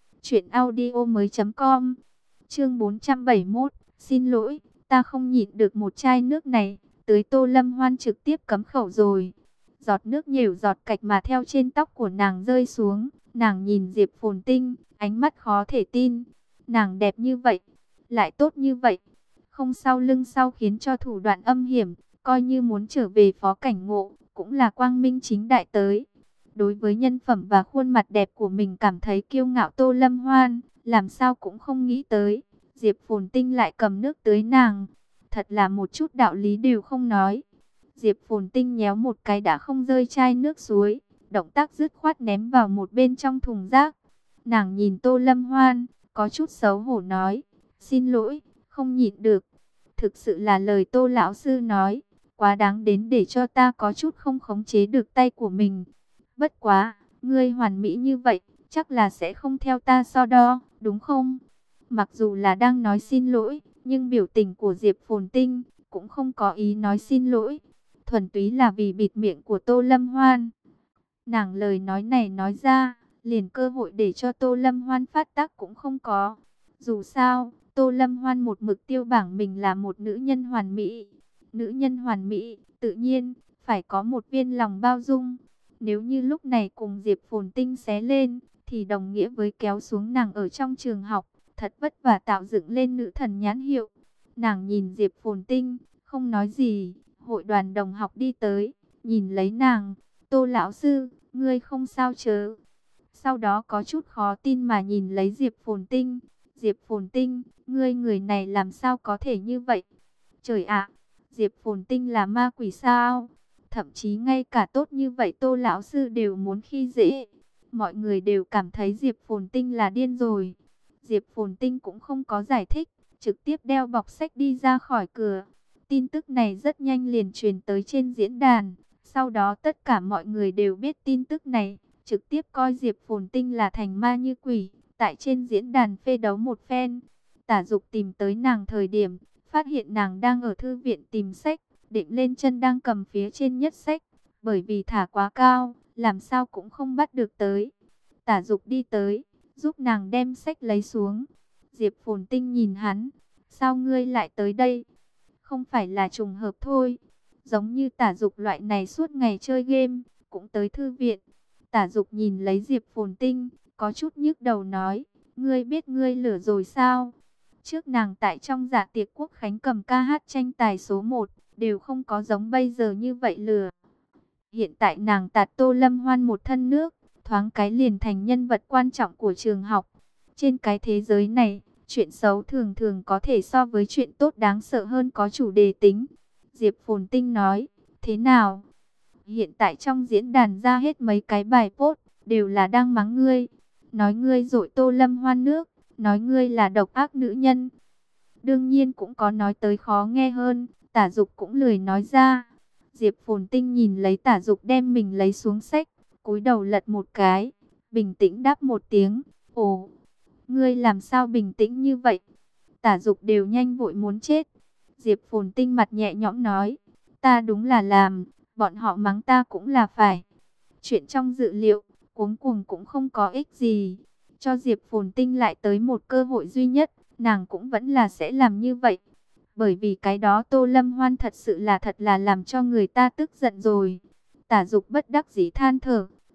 truyệnaudiomoi.com. Chương 471, xin lỗi, ta không nhịn được một chai nước này, tưới Tô Lâm Hoan trực tiếp cấm khẩu rồi. Giọt nước nhiều giọt cạch mà theo trên tóc của nàng rơi xuống, nàng nhìn Diệp Phồn Tinh, ánh mắt khó thể tin. Nàng đẹp như vậy, lại tốt như vậy, không sau lưng sau khiến cho thủ đoạn âm hiểm, coi như muốn trở về phó cảnh ngộ, cũng là quang minh chính đại tới. Đối với nhân phẩm và khuôn mặt đẹp của mình cảm thấy kiêu ngạo Tô Lâm Hoan, làm sao cũng không nghĩ tới, Diệp Phồn Tinh lại cầm nước tưới nàng. Thật là một chút đạo lý đều không nói. Diệp Phồn Tinh nhéo một cái đã không rơi chai nước suối, động tác dứt khoát ném vào một bên trong thùng rác. Nàng nhìn Tô Lâm Hoan, có chút xấu hổ nói, xin lỗi, không nhịn được. Thực sự là lời Tô lão sư nói, quá đáng đến để cho ta có chút không khống chế được tay của mình. Bất quá, ngươi hoàn mỹ như vậy, chắc là sẽ không theo ta so đo, đúng không? Mặc dù là đang nói xin lỗi, nhưng biểu tình của Diệp Phồn Tinh cũng không có ý nói xin lỗi, thuần túy là vì bịt miệng của Tô Lâm Hoan. Nàng lời nói này nói ra, liền cơ hội để cho Tô Lâm Hoan phát tác cũng không có. Dù sao, Tô Lâm Hoan một mực tiêu bảng mình là một nữ nhân hoàn mỹ. Nữ nhân hoàn mỹ, tự nhiên, phải có một viên lòng bao dung. Nếu như lúc này cùng Diệp Phồn Tinh xé lên, thì đồng nghĩa với kéo xuống nàng ở trong trường học, thật vất vả tạo dựng lên nữ thần nhãn hiệu. Nàng nhìn Diệp Phồn Tinh, không nói gì, hội đoàn đồng học đi tới, nhìn lấy nàng, Tô lão sư, ngươi không sao chớ. Sau đó có chút khó tin mà nhìn lấy Diệp Phồn Tinh, Diệp Phồn Tinh, ngươi người này làm sao có thể như vậy? Trời ạ, Diệp Phồn Tinh là ma quỷ sao? Thậm chí ngay cả tốt như vậy Tô lão sư đều muốn khi dễ. Mọi người đều cảm thấy Diệp Phồn Tinh là điên rồi. Diệp Phồn Tinh cũng không có giải thích, trực tiếp đeo bọc sách đi ra khỏi cửa. Tin tức này rất nhanh liền truyền tới trên diễn đàn. Sau đó tất cả mọi người đều biết tin tức này, trực tiếp coi Diệp Phồn Tinh là thành ma như quỷ. Tại trên diễn đàn phê đấu một phen, Tả Dục tìm tới nàng thời điểm, phát hiện nàng đang ở thư viện tìm sách, định lên chân đang cầm phía trên nhất sách. Bởi vì thả quá cao, làm sao cũng không bắt được tới. Tả Dục đi tới, giúp nàng đem sách lấy xuống. Diệp Phồn Tinh nhìn hắn, sao ngươi lại tới đây? Không phải là trùng hợp thôi. Giống như Tả Dục loại này suốt ngày chơi game, cũng tới thư viện. Tả Dục nhìn lấy Diệp Phồn Tinh, có chút nhức đầu nói, ngươi biết ngươi lửa rồi sao? Trước nàng tại trong dạ tiệc quốc khánh cầm ca hát tranh tài số 1, đều không có giống bây giờ như vậy lửa. Hiện tại nàng tạt Tô Lâm Hoan một thân nước, thoáng cái liền thành nhân vật quan trọng của trường học. Trên cái thế giới này, chuyện xấu thường thường có thể so với chuyện tốt đáng sợ hơn có chủ đề tính. Diệp Phồn Tinh nói, thế nào? Hiện tại trong diễn đàn ra hết mấy cái bài post, đều là đang mắng ngươi. Nói ngươi dội Tô Lâm Hoan nước, nói ngươi là độc ác nữ nhân. Đương nhiên cũng có nói tới khó nghe hơn, Tả Dục cũng lười nói ra. Diệp Phồn Tinh nhìn lấy Tả Dục đem mình lấy xuống sách, cúi đầu lật một cái, bình tĩnh đáp một tiếng, ồ, ngươi làm sao bình tĩnh như vậy? Tả Dục đều nhanh vội muốn chết. Diệp Phồn Tinh mặt nhẹ nhõm nói, ta đúng là làm, bọn họ mắng ta cũng là phải. Chuyện trong dự liệu, cuống cuồng cũng không có ích gì. Cho Diệp Phồn Tinh lại tới một cơ hội duy nhất, nàng cũng vẫn là sẽ làm như vậy. Bởi vì cái đó Tô Lâm Hoan thật là làm cho người ta tức giận rồi. Tả Dục bất đắc dĩ than thở,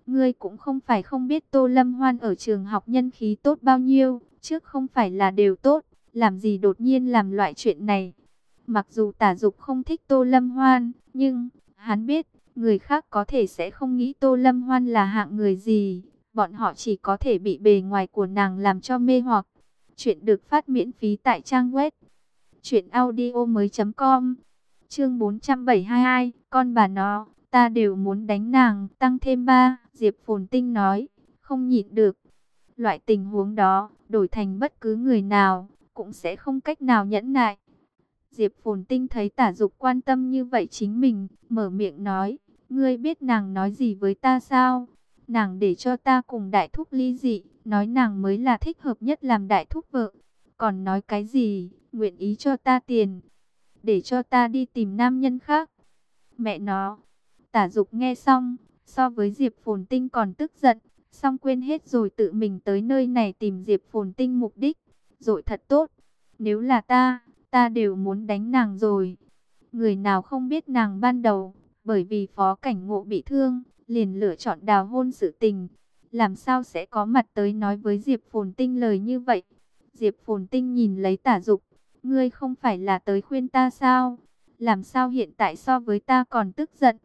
Ngươi cũng không phải không biết Tô Lâm Hoan ở trường học nhân khí tốt bao nhiêu, trước không phải là đều tốt, làm gì đột nhiên làm loại chuyện này. Mặc dù Tả Dục không thích Tô Lâm Hoan, nhưng hắn biết, người khác có thể sẽ không nghĩ Tô Lâm Hoan là hạng người gì, bọn họ chỉ có thể bị bề ngoài của nàng làm cho mê hoặc. Chuyện được phát miễn phí tại trang web truyệnaudiomoi.com. Chương 472, con bà nó, ta đều muốn đánh nàng, tăng thêm 3, Diệp Phồn Tinh nói, không nhịn được. Loại tình huống đó, đổi thành bất cứ người nào, cũng sẽ không cách nào nhẫn nại. Diệp Phồn Tinh thấy Tả Dục quan tâm như vậy chính mình, mở miệng nói, ngươi biết nàng nói gì với ta sao? Nàng để cho ta cùng đại thúc ly dị, nói nàng mới là thích hợp nhất làm đại thúc vợ. Còn nói cái gì, nguyện ý cho ta tiền, để cho ta đi tìm nam nhân khác. Mẹ nó, Tả Dục nghe xong, so với Diệp Phồn Tinh còn tức giận, xong quên hết rồi tự mình tới nơi này tìm Diệp Phồn Tinh mục đích. Rồi thật tốt, nếu là ta đều muốn đánh nàng rồi. Người nào không biết nàng ban đầu, bởi vì Phó Cảnh Ngộ bị thương, liền lựa chọn đào hôn sự tình. Làm sao sẽ có mặt tới nói với Diệp Phồn Tinh lời như vậy? Diệp Phồn Tinh nhìn lấy Tả Dục, ngươi không phải là tới khuyên ta sao? Làm sao hiện tại so với ta còn tức giận?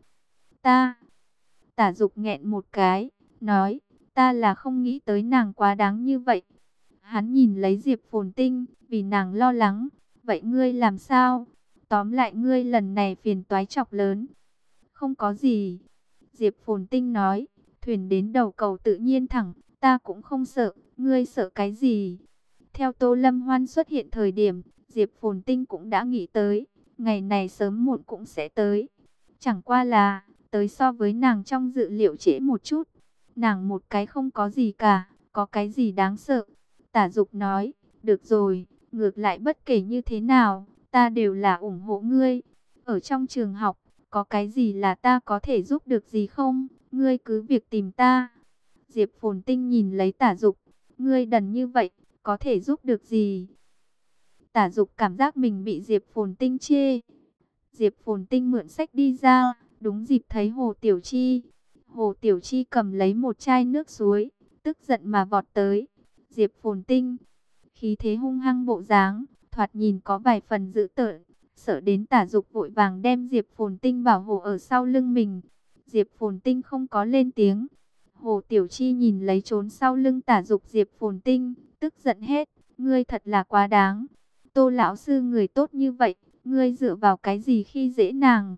Tả Dục nghẹn một cái, nói, ta là không nghĩ tới nàng quá đáng như vậy. Hắn nhìn lấy Diệp Phồn Tinh, vì nàng lo lắng. Vậy ngươi làm sao? Tóm lại ngươi lần này phiền toái chọc lớn. Không có gì. Diệp Phồn Tinh nói, thuyền đến đầu cầu tự nhiên thẳng, ta cũng không sợ, ngươi sợ cái gì? Theo Tô Lâm Hoan xuất hiện thời điểm, Diệp Phồn Tinh cũng đã nghĩ tới, ngày này sớm muộn cũng sẽ tới. Chẳng qua là, tới so với nàng trong dự liệu trễ một chút. Nàng một cái không có gì cả, có cái gì đáng sợ? Tả Dục nói, được rồi, ngược lại bất kể như thế nào, ta đều là ủng hộ ngươi. Ở trong trường học, có cái gì là ta có thể giúp được gì không? Ngươi cứ việc tìm ta. Diệp Phồn Tinh nhìn lấy Tả Dục, ngươi đần như vậy, có thể giúp được gì? Tả Dục cảm giác mình bị Diệp Phồn Tinh chê. Diệp Phồn Tinh mượn sách đi ra, đúng dịp thấy Hồ Tiểu Chi. Hồ Tiểu Chi cầm lấy một chai nước suối, tức giận mà vọt tới. Diệp Phồn Tinh, khí thế hung hăng bộ dáng, thoạt nhìn có vài phần dữ tợn, sợ đến Tả Dục vội vàng đem Diệp Phồn Tinh bảo hộ ở sau lưng mình. Diệp Phồn Tinh không có lên tiếng. Hồ Tiểu Chi nhìn lấy trốn sau lưng Tả Dục Diệp Phồn Tinh, tức giận hết, ngươi thật là quá đáng. Tô lão sư người tốt như vậy, ngươi dựa vào cái gì khi dễ nàng?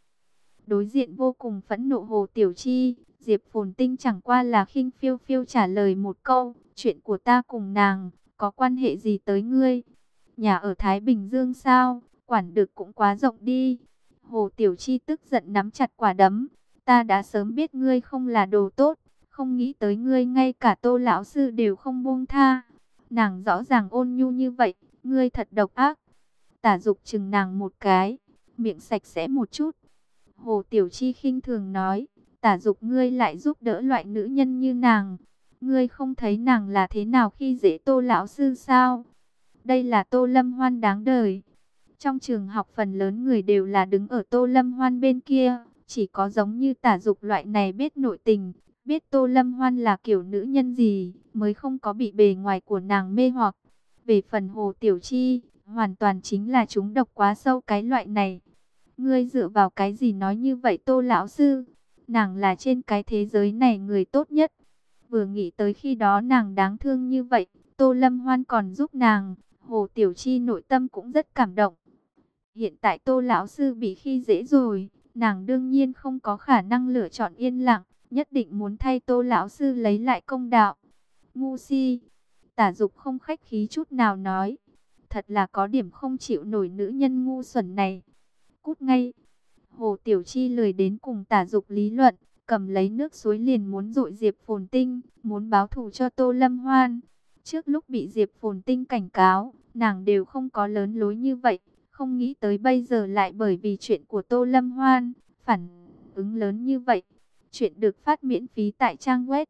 Đối diện vô cùng phẫn nộ Hồ Tiểu Chi, Diệp Phồn Tinh chẳng qua là khinh phiêu phiêu trả lời một câu, chuyện của ta cùng nàng, có quan hệ gì tới ngươi? Nhà ở Thái Bình Dương sao? Quản được cũng quá rộng đi. Hồ Tiểu Chi tức giận nắm chặt quả đấm, ta đã sớm biết ngươi không là đồ tốt, không nghĩ tới ngươi ngay cả Tô lão sư đều không buông tha. Nàng rõ ràng ôn nhu như vậy, ngươi thật độc ác. Tả Dục chừng nàng một cái, miệng sạch sẽ một chút. Hồ Tiểu Chi khinh thường nói, Tả Dục ngươi lại giúp đỡ loại nữ nhân như nàng. Ngươi không thấy nàng là thế nào khi dễ Tô lão sư sao? Đây là Tô Lâm Hoan đáng đời. Trong trường học phần lớn người đều là đứng ở Tô Lâm Hoan bên kia. Chỉ có giống như Tả Dục loại này biết nội tình, biết Tô Lâm Hoan là kiểu nữ nhân gì, mới không có bị bề ngoài của nàng mê hoặc. Về phần Hồ Tiểu Chi, hoàn toàn chính là chúng độc quá sâu cái loại này. Ngươi dựa vào cái gì nói như vậy Tô lão sư? Nàng là trên cái thế giới này người tốt nhất. Vừa nghĩ tới khi đó nàng đáng thương như vậy, Tô Lâm Hoan còn giúp nàng, Hồ Tiểu Chi nội tâm cũng rất cảm động. Hiện tại Tô lão sư bị khi dễ rồi, nàng đương nhiên không có khả năng lựa chọn yên lặng, nhất định muốn thay Tô lão sư lấy lại công đạo. Ngu si, Tả Dục không khách khí chút nào nói, thật là có điểm không chịu nổi nữ nhân ngu xuẩn này. Cút ngay. Hồ Tiểu Chi lười đến cùng Tả Dục lý luận, cầm lấy nước suối liền muốn dội Diệp Phồn Tinh, muốn báo thù cho Tô Lâm Hoan. Trước lúc bị Diệp Phồn Tinh cảnh cáo, nàng đều không có lớn lối như vậy, không nghĩ tới bây giờ lại bởi vì chuyện của Tô Lâm Hoan, phản ứng lớn như vậy. Chuyện được phát miễn phí tại trang web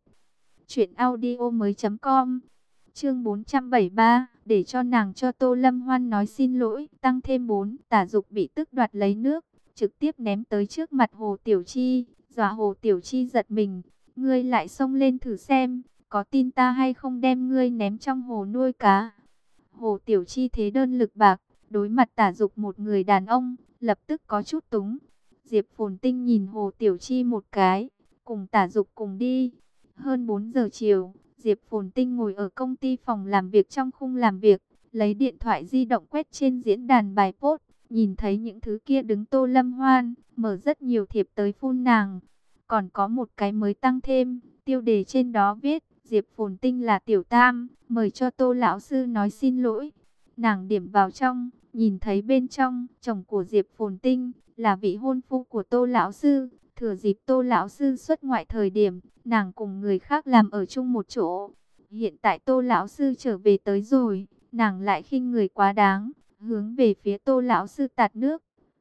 truyệnaudiomoi.com. Chương 473, để cho nàng cho Tô Lâm Hoan nói xin lỗi, tăng thêm 4, Tả Dục bị tức đoạt lấy nước, trực tiếp ném tới trước mặt Hồ Tiểu Chi, dọa Hồ Tiểu Chi giật mình, ngươi lại xông lên thử xem, có tin ta hay không đem ngươi ném trong hồ nuôi cá. Hồ Tiểu Chi thế đơn lực bạc, đối mặt Tả Dục một người đàn ông, lập tức có chút túng. Diệp Phồn Tinh nhìn Hồ Tiểu Chi một cái, cùng Tả Dục cùng đi. Hơn 4 giờ chiều, Diệp Phồn Tinh ngồi ở công ty phòng làm việc trong khung làm việc, lấy điện thoại di động quét trên diễn đàn bài post, nhìn thấy những thứ kia đứng Tô Lâm Hoan, mở rất nhiều thiệp tới phun nàng. Còn có một cái mới tăng thêm, tiêu đề trên đó viết, Diệp Phồn Tinh là tiểu tam, mời cho Tô lão sư nói xin lỗi. Nàng điểm vào trong, nhìn thấy bên trong, chồng của Diệp Phồn Tinh là vị hôn phu của Tô lão sư. Thừa dịp Tô lão sư xuất ngoại thời điểm, nàng cùng người khác làm ở chung một chỗ. Hiện tại Tô lão sư trở về tới rồi, nàng lại khinh người quá đáng, hướng về phía Tô lão sư tạt nước.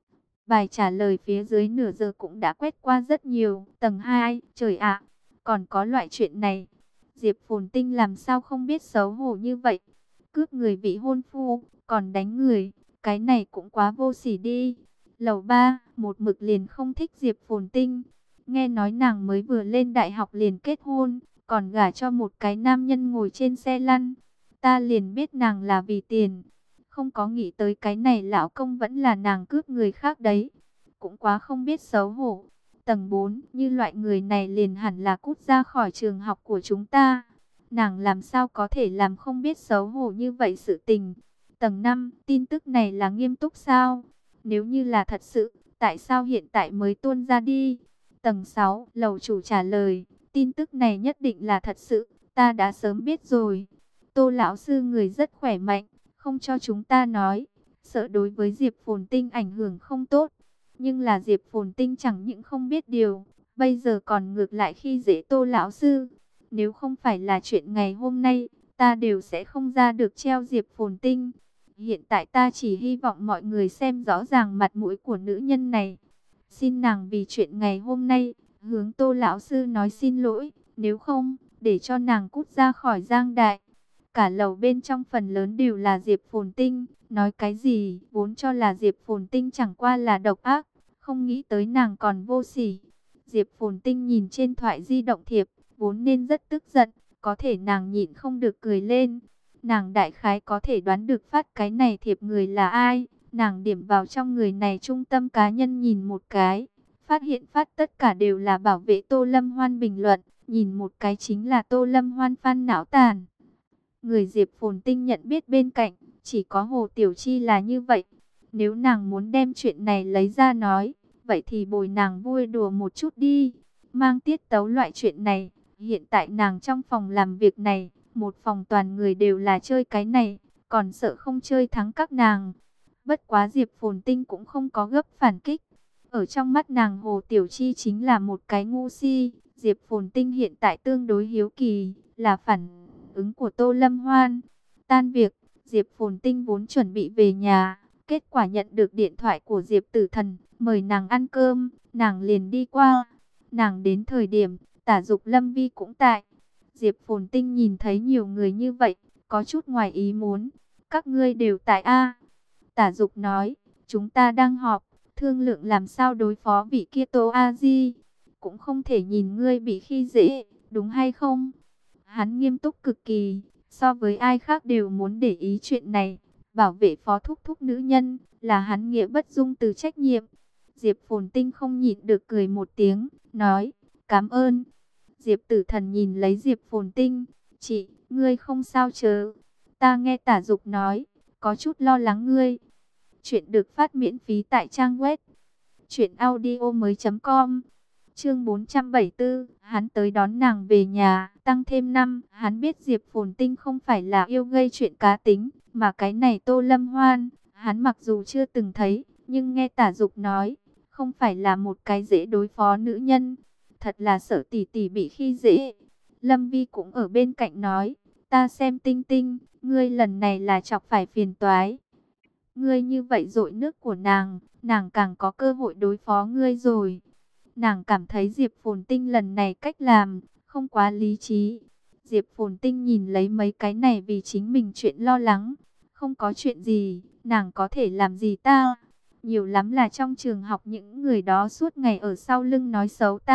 Bài trả lời phía dưới nửa giờ cũng đã quét qua rất nhiều. Tầng 2, trời ạ, còn có loại chuyện này. Diệp Phồn Tinh làm sao không biết xấu hổ như vậy. Cướp người vị hôn phu, còn đánh người. Cái này cũng quá vô sỉ đi. Lầu 3, một mực liền không thích Diệp Phồn Tinh. Nghe nói nàng mới vừa lên đại học liền kết hôn, còn gả cho một cái nam nhân ngồi trên xe lăn. Ta liền biết nàng là vì tiền. Không có nghĩ tới cái này lão công vẫn là nàng cướp người khác đấy. Cũng quá không biết xấu hổ. Tầng 4, như loại người này liền hẳn là cút ra khỏi trường học của chúng ta. Nàng làm sao có thể làm không biết xấu hổ như vậy sự tình. Tầng 5, tin tức này là nghiêm túc sao? Nếu như là thật sự, tại sao hiện tại mới tuôn ra đi? Tầng 6, lầu chủ trả lời, tin tức này nhất định là thật sự, ta đã sớm biết rồi. Tô lão sư người rất khỏe mạnh, không cho chúng ta nói, sợ đối với Diệp Phồn Tinh ảnh hưởng không tốt. Nhưng là Diệp Phồn Tinh chẳng những không biết điều, bây giờ còn ngược lại khi dễ Tô lão sư. Nếu không phải là chuyện ngày hôm nay, ta đều sẽ không ra được treo Diệp Phồn Tinh. Hiện tại ta chỉ hy vọng mọi người xem rõ ràng mặt mũi của nữ nhân này. Xin nàng vì chuyện ngày hôm nay, hướng Tô lão sư nói xin lỗi, nếu không, để cho nàng cút ra khỏi Giang Đại. Cả lầu bên trong phần lớn đều là Diệp Phồn Tinh, nói cái gì, vốn cho là Diệp Phồn Tinh chẳng qua là độc ác, không nghĩ tới nàng còn vô sỉ. Diệp Phồn Tinh nhìn trên thoại di động thiệp, vốn nên rất tức giận, có thể nàng nhịn không được cười lên. Nàng đại khái có thể đoán được phát cái này thiệp người là ai, nàng điểm vào trong người này trung tâm cá nhân nhìn một cái, phát hiện phát tất cả đều là bảo vệ Tô Lâm Hoan bình luận, nhìn một cái chính là Tô Lâm Hoan fan não tàn. Người Diệp Phồn Tinh nhận biết bên cạnh, chỉ có Hồ Tiểu Chi là như vậy. Nếu nàng muốn đem chuyện này lấy ra nói, vậy thì bồi nàng vui đùa một chút đi. Mang tiết tấu loại chuyện này, hiện tại nàng trong phòng làm việc này, một phòng toàn người đều là chơi cái này, còn sợ không chơi thắng các nàng. Bất quá Diệp Phồn Tinh cũng không có gấp phản kích. Ở trong mắt nàng Hồ Tiểu Chi chính là một cái ngu si. Diệp Phồn Tinh hiện tại tương đối hiếu kỳ, là phản ứng của Tô Lâm Hoan. Tan việc, Diệp Phồn Tinh vốn chuẩn bị về nhà, kết quả nhận được điện thoại của Diệp Tử Thần, mời nàng ăn cơm, nàng liền đi qua. Nàng đến thời điểm, Tả Dục Lâm Vi cũng tại. Diệp Phồn Tinh nhìn thấy nhiều người như vậy, có chút ngoài ý muốn. Các ngươi đều tại a? Tả Dục nói, chúng ta đang họp, thương lượng làm sao đối phó vị kia Tô A Di. Cũng không thể nhìn ngươi bị khi dễ, đúng hay không? Hắn nghiêm túc cực kỳ, so với ai khác đều muốn để ý chuyện này. Bảo vệ phó thúc thúc nữ nhân, là hắn nghĩa bất dung từ trách nhiệm. Diệp Phồn Tinh không nhịn được cười một tiếng, nói, cảm ơn. Diệp Tử Thần nhìn lấy Diệp Phồn Tinh, chị, ngươi không sao chớ. Ta nghe Tả Dục nói, có chút lo lắng ngươi. Chuyện được phát miễn phí tại trang web truyệnaudiomoi.com. Chương 474, hắn tới đón nàng về nhà, tăng thêm năm, hắn biết Diệp Phồn Tinh không phải là yêu gây chuyện cá tính, mà cái này Tô Lâm Hoan, hắn mặc dù chưa từng thấy, nhưng nghe Tả Dục nói, không phải là một cái dễ đối phó nữ nhân, thật là sợ tỷ tỷ bị khi dễ. Lâm Vi cũng ở bên cạnh nói, ta xem Tinh Tinh, ngươi lần này là chọc phải phiền toái. Ngươi như vậy dội nước của nàng càng có cơ hội đối phó ngươi rồi. Nàng cảm thấy Diệp Phồn Tinh lần này cách làm không quá lý trí. Diệp Phồn Tinh nhìn lấy mấy cái này vì chính mình chuyện lo lắng. Không có chuyện gì, nàng có thể làm gì ta? Nhiều lắm là trong trường học những người đó suốt ngày ở sau lưng nói xấu ta.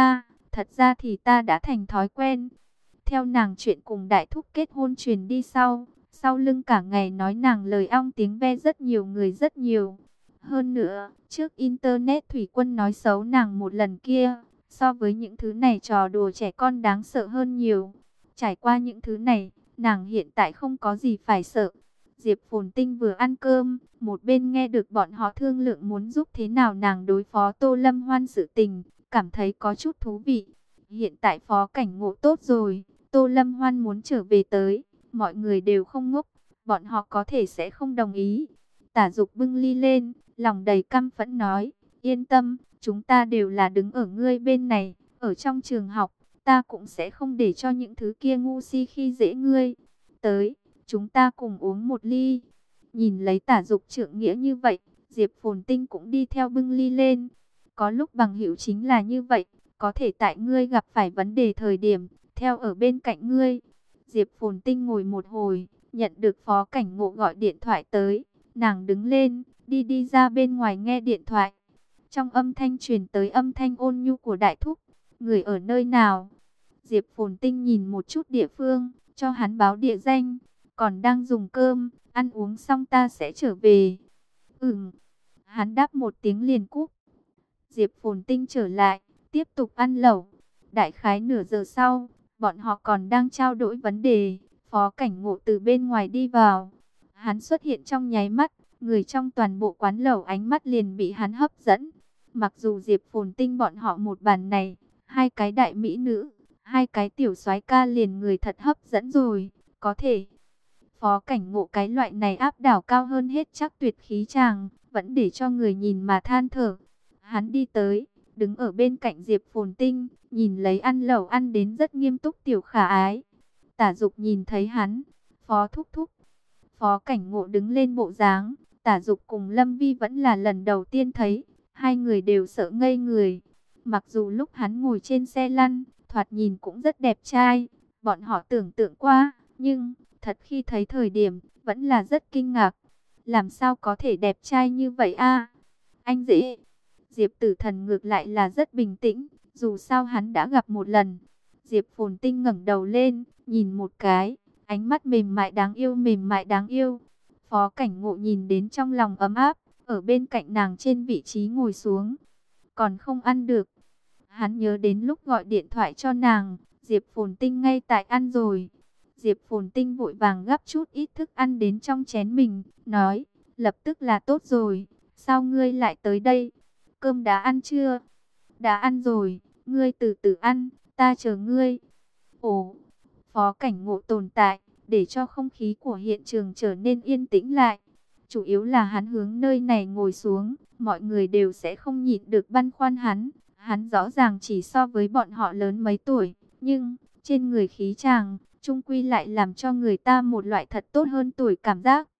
Thật ra thì ta đã thành thói quen. Theo nàng chuyện cùng đại thúc kết hôn truyền đi sau lưng cả ngày nói nàng lời ong tiếng ve rất nhiều người rất nhiều. Hơn nữa, trước Internet Thủy Quân nói xấu nàng một lần kia, so với những thứ này trò đùa trẻ con đáng sợ hơn nhiều. Trải qua những thứ này, nàng hiện tại không có gì phải sợ. Diệp Phồn Tinh vừa ăn cơm, một bên nghe được bọn họ thương lượng muốn giúp thế nào nàng đối phó Tô Lâm Hoan sự tình, cảm thấy có chút thú vị. Hiện tại phó cảnh ngộ tốt rồi, Tô Lâm Hoan muốn trở về tới, mọi người đều không ngốc, bọn họ có thể sẽ không đồng ý. Tả Dục bưng ly lên, lòng đầy căm phẫn nói, yên tâm, chúng ta đều là đứng ở ngươi bên này, ở trong trường học, ta cũng sẽ không để cho những thứ kia ngu si khi dễ ngươi. Tới, chúng ta cùng uống một ly. Nhìn lấy Tả Dục trượng nghĩa như vậy, Diệp Phồn Tinh cũng đi theo bưng ly lên. Có lúc bằng hữu chính là như vậy, có thể tại ngươi gặp phải vấn đề thời điểm, theo ở bên cạnh ngươi. Diệp Phồn Tinh ngồi một hồi, nhận được phó cảnh ngộ gọi điện thoại tới. Nàng đứng lên, đi ra bên ngoài nghe điện thoại. Trong âm thanh truyền tới âm thanh ôn nhu của đại thúc. Người ở nơi nào? Diệp Phồn Tinh nhìn một chút địa phương, cho hắn báo địa danh. Còn đang dùng cơm, ăn uống xong ta sẽ trở về. Hắn đáp một tiếng liền cúp. Diệp Phồn Tinh trở lại, tiếp tục ăn lẩu. Đại khái nửa giờ sau, bọn họ còn đang trao đổi vấn đề. Phó cảnh ngộ từ bên ngoài đi vào. Hắn xuất hiện trong nháy mắt, người trong toàn bộ quán lẩu ánh mắt liền bị hắn hấp dẫn. Mặc dù Diệp Phồn Tinh bọn họ một bàn này, hai cái đại mỹ nữ, hai cái tiểu soái ca liền người thật hấp dẫn rồi, có thể. Phó cảnh ngộ cái loại này áp đảo cao hơn hết chắc tuyệt khí chàng, vẫn để cho người nhìn mà than thở. Hắn đi tới, đứng ở bên cạnh Diệp Phồn Tinh, nhìn lấy ăn lẩu ăn đến rất nghiêm túc tiểu khả ái. Tả Dục nhìn thấy hắn, phó thúc thúc. Phó cảnh ngộ đứng lên bộ dáng, Tả Dục cùng Lâm Vi vẫn là lần đầu tiên thấy, hai người đều sợ ngây người. Mặc dù lúc hắn ngồi trên xe lăn, thoạt nhìn cũng rất đẹp trai, bọn họ tưởng tượng qua, nhưng thật khi thấy thời điểm, vẫn là rất kinh ngạc. Làm sao có thể đẹp trai như vậy a? Anh dễ. Diệp Tử Thần ngược lại là rất bình tĩnh, dù sao hắn đã gặp một lần. Diệp Phồn Tinh ngẩng đầu lên, nhìn một cái, ánh mắt mềm mại đáng yêu, mềm mại đáng yêu. Phó cảnh ngộ nhìn đến trong lòng ấm áp, ở bên cạnh nàng trên vị trí ngồi xuống. Còn không ăn được. Hắn nhớ đến lúc gọi điện thoại cho nàng, Diệp Phồn Tinh ngay tại ăn rồi. Diệp Phồn Tinh vội vàng gắp chút ít thức ăn đến trong chén mình, nói, lập tức là tốt rồi, sao ngươi lại tới đây? Cơm đã ăn chưa? Đã ăn rồi, ngươi từ từ ăn, ta chờ ngươi. Ồ, phó cảnh ngộ tồn tại, để cho không khí của hiện trường trở nên yên tĩnh lại. Chủ yếu là hắn hướng nơi này ngồi xuống, mọi người đều sẽ không nhịn được băn khoăn hắn. Hắn rõ ràng chỉ so với bọn họ lớn mấy tuổi, nhưng trên người khí chàng, chung quy lại làm cho người ta một loại thật tốt hơn tuổi cảm giác.